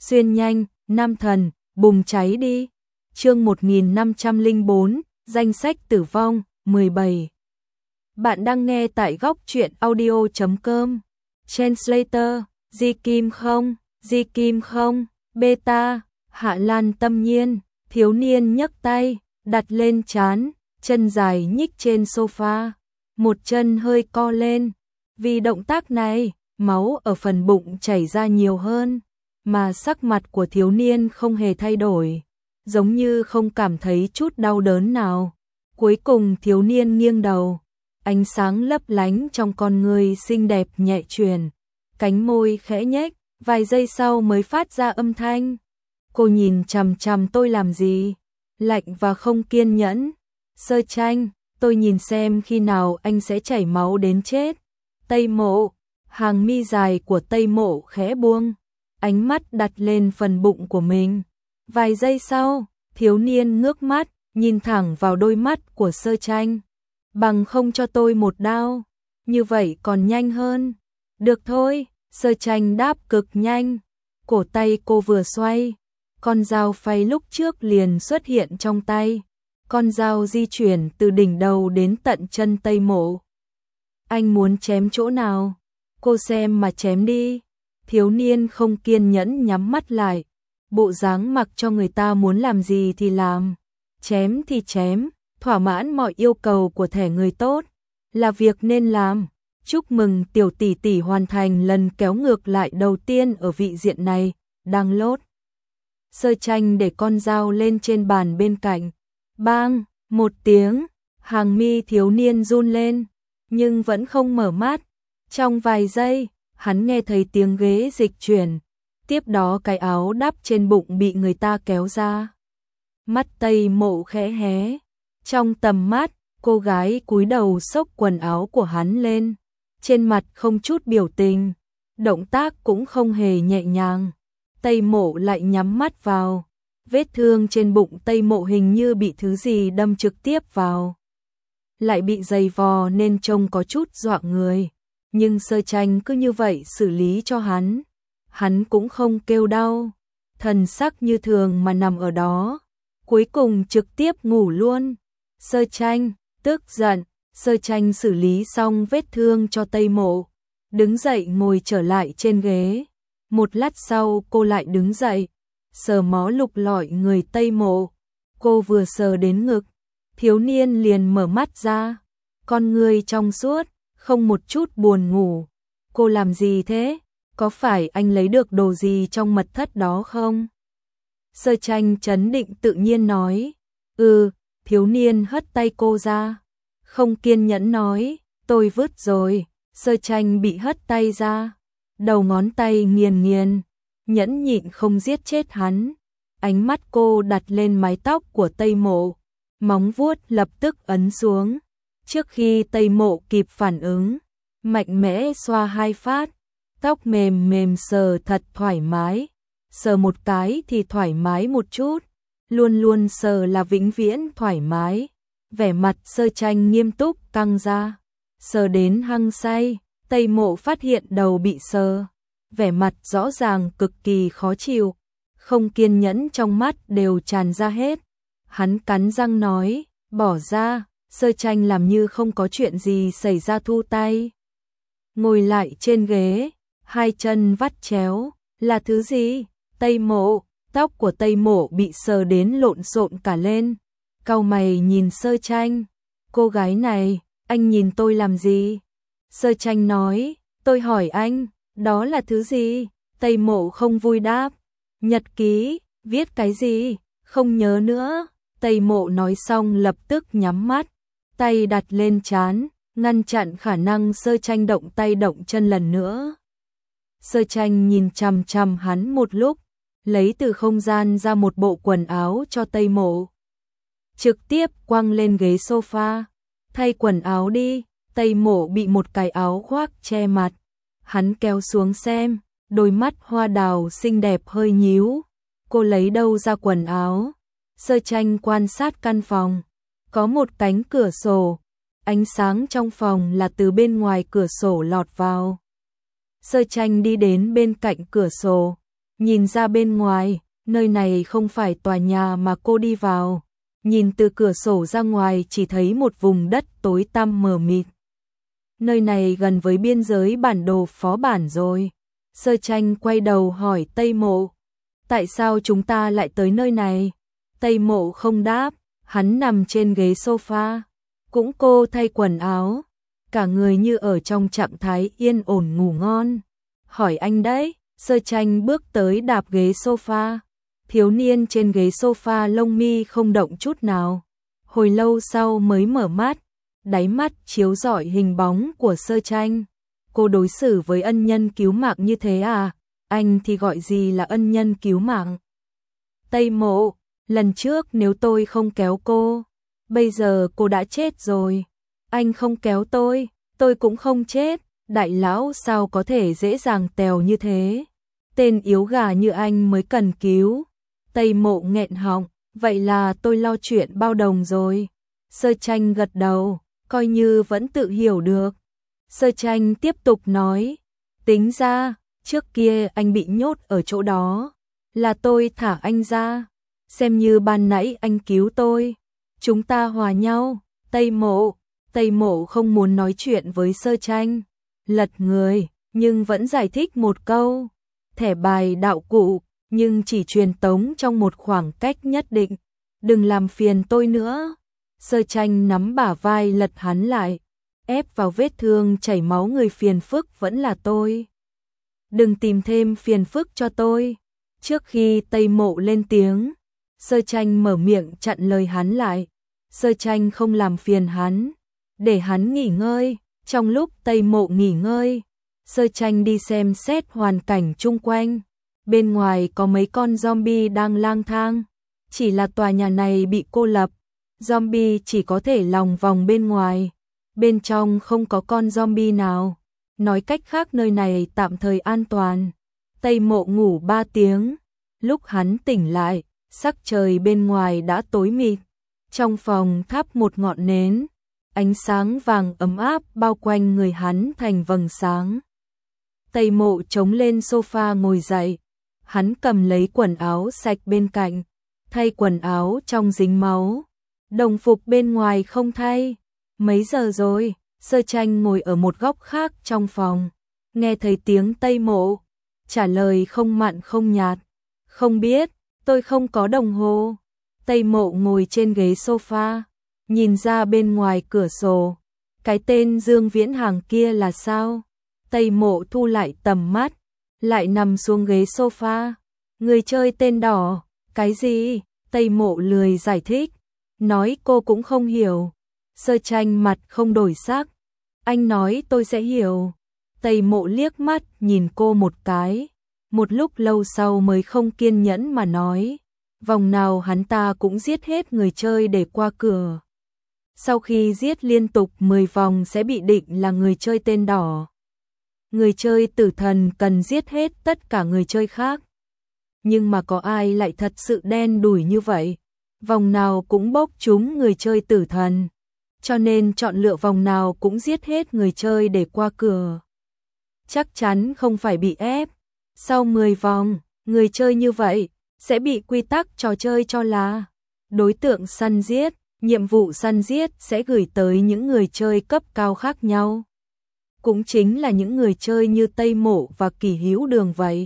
xuyên nhanh, nam thần, bùng cháy đi. Chương 1504, danh sách tử vong, 17. Bạn đang nghe tại góc truyện audio.com. Translator, Di Kim không, Di Kim không, beta, Hạ Lan Tâm Nhiên, thiếu niên nhấc tay, đặt lên trán, chân dài nhích trên sofa, một chân hơi co lên. Vì động tác này, máu ở phần bụng chảy ra nhiều hơn, mà sắc mặt của thiếu niên không hề thay đổi, giống như không cảm thấy chút đau đớn nào. Cuối cùng thiếu niên nghiêng đầu, ánh sáng lấp lánh trong con người xinh đẹp nhẹ truyền, cánh môi khẽ nhếch, vài giây sau mới phát ra âm thanh. Cô nhìn chằm chằm tôi làm gì? Lạnh và không kiên nhẫn. Sơ Tranh, tôi nhìn xem khi nào anh sẽ chảy máu đến chết. Tây Mộ, hàng mi dài của Tây Mộ khẽ buông, ánh mắt đặt lên phần bụng của mình. Vài giây sau, thiếu niên ngước mắt, nhìn thẳng vào đôi mắt của Sơ Tranh. Bằng không cho tôi một đao, như vậy còn nhanh hơn. Được thôi, Sơ Tranh đáp cực nhanh. Cổ tay cô vừa xoay, con dao phay lúc trước liền xuất hiện trong tay. Con dao di chuyển từ đỉnh đầu đến tận chân Tây Mộ. Anh muốn chém chỗ nào? Cô xem mà chém đi. Thiếu niên không kiên nhẫn nhắm mắt lại, bộ dáng mặc cho người ta muốn làm gì thì làm. Chém thì chém, thỏa mãn mọi yêu cầu của thẻ người tốt, là việc nên làm. Chúc mừng tiểu tỷ tỷ hoàn thành lần kéo ngược lại đầu tiên ở vị diện này, đang lốt. Sơ Tranh để con dao lên trên bàn bên cạnh. Bang, một tiếng, hàng mi thiếu niên run lên, nhưng vẫn không mở mắt. Trong vài giây, hắn nghe thấy tiếng ghế dịch chuyển, tiếp đó cái áo đắp trên bụng bị người ta kéo ra. Mắt Tây Mộ khẽ hé, trong tầm mắt, cô gái cúi đầu xốc quần áo của hắn lên, trên mặt không chút biểu tình, động tác cũng không hề nhẹ nhàng. Tây Mộ lại nhắm mắt vào, vết thương trên bụng Tây Mộ hình như bị thứ gì đâm trực tiếp vào, lại bị dày vò nên trông có chút dọa người. Nhưng Sơ Tranh cứ như vậy xử lý cho hắn cũng không kêu đau, thần sắc như thường mà nằm ở đó, cuối cùng trực tiếp ngủ luôn. Sơ Tranh, tức giận, Sơ Tranh xử lý xong vết thương cho Tây Mộ, đứng dậy ngồi trở lại trên ghế. Một lát sau cô lại đứng dậy, sờ mó lục lọi người Tây Mộ. Cô vừa sờ đến ngực, thiếu niên liền mở mắt ra, con người trong suốt, không một chút buồn ngủ. Cô làm gì thế? Có phải anh lấy được đồ gì trong mật thất đó không? Sơ Tranh trấn định tự nhiên nói. Thiếu niên hất tay cô ra, không kiên nhẫn nói, tôi vứt rồi. Sơ Tranh bị hất tay ra, đầu ngón tay nghiền nghiền, nhẫn nhịn không giết chết hắn. Ánh mắt cô đặt lên mái tóc của Tây Mộ, móng vuốt lập tức ấn xuống. Trước khi Tây Mộ kịp phản ứng, mạnh mẽ xoa hai phát, tóc mềm mềm sờ thật thoải mái, sờ một cái thì thoải mái một chút, luôn luôn sờ là vĩnh viễn thoải mái. Vẻ mặt Sơ Tranh nghiêm túc căng ra, sờ đến hăng say. Tây Mộ phát hiện đầu bị sờ, vẻ mặt rõ ràng cực kỳ khó chịu, không kiên nhẫn trong mắt đều tràn ra hết. Hắn cắn răng nói, bỏ ra. Sơ Tranh làm như không có chuyện gì xảy ra thu tay, ngồi lại trên ghế, hai chân vắt chéo. Là thứ gì? Tây Mộ, tóc của Tây Mộ bị sờ đến lộn xộn cả lên, cau mày nhìn Sơ Tranh. Cô gái này, anh nhìn tôi làm gì? Sơ Tranh nói, tôi hỏi anh, đó là thứ gì? Tây Mộ không vui đáp, nhật ký. Viết cái gì? Không nhớ nữa. Tây Mộ nói xong lập tức nhắm mắt, tay đặt lên trán, ngăn chặn khả năng Sơ Tranh động tay động chân lần nữa. Sơ Tranh nhìn chằm chằm hắn một lúc, lấy từ không gian ra một bộ quần áo cho Tây Mộ, trực tiếp quăng lên ghế sofa. Thay quần áo đi. Tây Mộ bị một cái áo khoác che mặt, hắn kéo xuống xem, đôi mắt hoa đào xinh đẹp hơi nhíu. Cô lấy đâu ra quần áo? Sơ Tranh quan sát căn phòng, có một cánh cửa sổ, ánh sáng trong phòng là từ bên ngoài cửa sổ lọt vào. Sơ Tranh đi đến bên cạnh cửa sổ, nhìn ra bên ngoài, nơi này không phải tòa nhà mà cô đi vào. Nhìn từ cửa sổ ra ngoài chỉ thấy một vùng đất tối tăm mờ mịt. Nơi này gần với biên giới bản đồ phó bản rồi. Sơ Tranh quay đầu hỏi Tây Mộ. Tại sao chúng ta lại tới nơi này? Tây Mộ không đáp, hắn nằm trên ghế sofa. Cũng cô thay quần áo. Cả người như ở trong trạng thái yên ổn ngủ ngon. Hỏi anh đấy, Sơ Tranh bước tới đạp ghế sofa. Thiếu niên trên ghế sofa lông mi không động chút nào. Hồi lâu sau mới mở mắt, đáy mắt chiếu rọi hình bóng của Sơ Tranh. Cô đối xử với ân nhân cứu mạng như thế à? Anh thì gọi gì là ân nhân cứu mạng? Tây Mộ, lần trước nếu tôi không kéo cô, bây giờ cô đã chết rồi. Anh không kéo tôi cũng không chết. Đại lão sao có thể dễ dàng tèo như thế? Tên yếu gà như anh mới cần cứu. Tây Mộ nghẹn họng, vậy là tôi lo chuyện bao đồng rồi. Sơ Tranh gật đầu, coi như vẫn tự hiểu được. Sơ Tranh tiếp tục nói, tính ra, trước kia anh bị nhốt ở chỗ đó, là tôi thả anh ra, xem như ban nãy anh cứu tôi, chúng ta hòa nhau. Tây Mộ không muốn nói chuyện với Sơ Tranh, lật người, nhưng vẫn giải thích một câu, thẻ bài đạo cụ, nhưng chỉ truyền tống trong một khoảng cách nhất định, đừng làm phiền tôi nữa. Sơ Tranh nắm bả vai lật hắn lại, ép vào vết thương chảy máu người, phiền phức vẫn là tôi. Đừng tìm thêm phiền phức cho tôi. Trước khi Tây Mộ lên tiếng, Sơ Tranh mở miệng chặn lời hắn lại. Sơ Tranh không làm phiền hắn, để hắn nghỉ ngơi. Trong lúc Tây Mộ nghỉ ngơi, Sơ Tranh đi xem xét hoàn cảnh chung quanh. Bên ngoài có mấy con zombie đang lang thang, chỉ là tòa nhà này bị cô lập, zombie chỉ có thể lòng vòng bên ngoài, bên trong không có con zombie nào. Nói cách khác nơi này tạm thời an toàn. Tây Mộ ngủ 3 tiếng, lúc hắn tỉnh lại, sắc trời bên ngoài đã tối mịt. Trong phòng thắp một ngọn nến, ánh sáng vàng ấm áp bao quanh người hắn thành vầng sáng. Tây Mộ chống lên sofa ngồi dậy, hắn cầm lấy quần áo sạch bên cạnh, thay quần áo trong dính máu, đồng phục bên ngoài không thay. Mấy giờ rồi? Sơ Tranh ngồi ở một góc khác trong phòng, nghe thấy tiếng Tây Mộ, trả lời không mặn không nhạt, không biết, tôi không có đồng hồ. Tây Mộ ngồi trên ghế sofa, nhìn ra bên ngoài cửa sổ, cái tên Dương Viễn Hàng kia là sao? Tây Mộ thu lại tầm mắt, lại nằm xuống ghế sofa. Người chơi tên đỏ, cái gì? Tây Mộ lười giải thích, nói cô cũng không hiểu. Sơ Tranh mặt không đổi sắc, anh nói tôi sẽ hiểu. Tây Mộ liếc mắt nhìn cô một cái, một lúc lâu sau mới không kiên nhẫn mà nói, vòng nào hắn ta cũng giết hết người chơi để qua cửa. Sau khi giết liên tục 10 vòng sẽ bị định là người chơi tên đỏ. Người chơi tử thần cần giết hết tất cả người chơi khác. Nhưng mà có ai lại thật sự đen đủi như vậy? Vòng nào cũng bốc trúng người chơi tử thần, cho nên chọn lựa vòng nào cũng giết hết người chơi để qua cửa. Chắc chắn không phải bị ép. Sau 10 vòng, người chơi như vậy sẽ bị quy tắc trò chơi cho là đối tượng săn giết, nhiệm vụ săn giết sẽ gửi tới những người chơi cấp cao khác nhau. Cũng chính là những người chơi như Tây Mộ và Kỷ Hữu Đường vậy.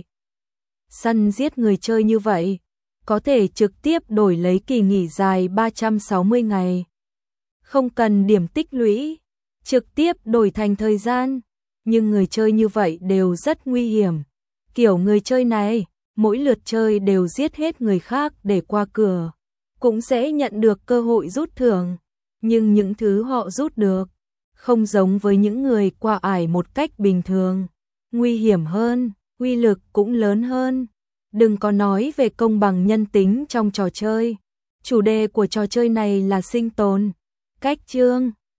Săn giết người chơi như vậy, có thể trực tiếp đổi lấy kỳ nghỉ dài 360 ngày. Không cần điểm tích lũy, trực tiếp đổi thành thời gian. Nhưng người chơi như vậy đều rất nguy hiểm. Kiểu người chơi này, mỗi lượt chơi đều giết hết người khác để qua cửa, cũng sẽ nhận được cơ hội rút thưởng. Nhưng những thứ họ rút được, không giống với những người qua ải một cách bình thường. Nguy hiểm hơn, uy lực cũng lớn hơn. Đừng có nói về công bằng nhân tính trong trò chơi. Chủ đề của trò chơi này là sinh tồn. Cách chương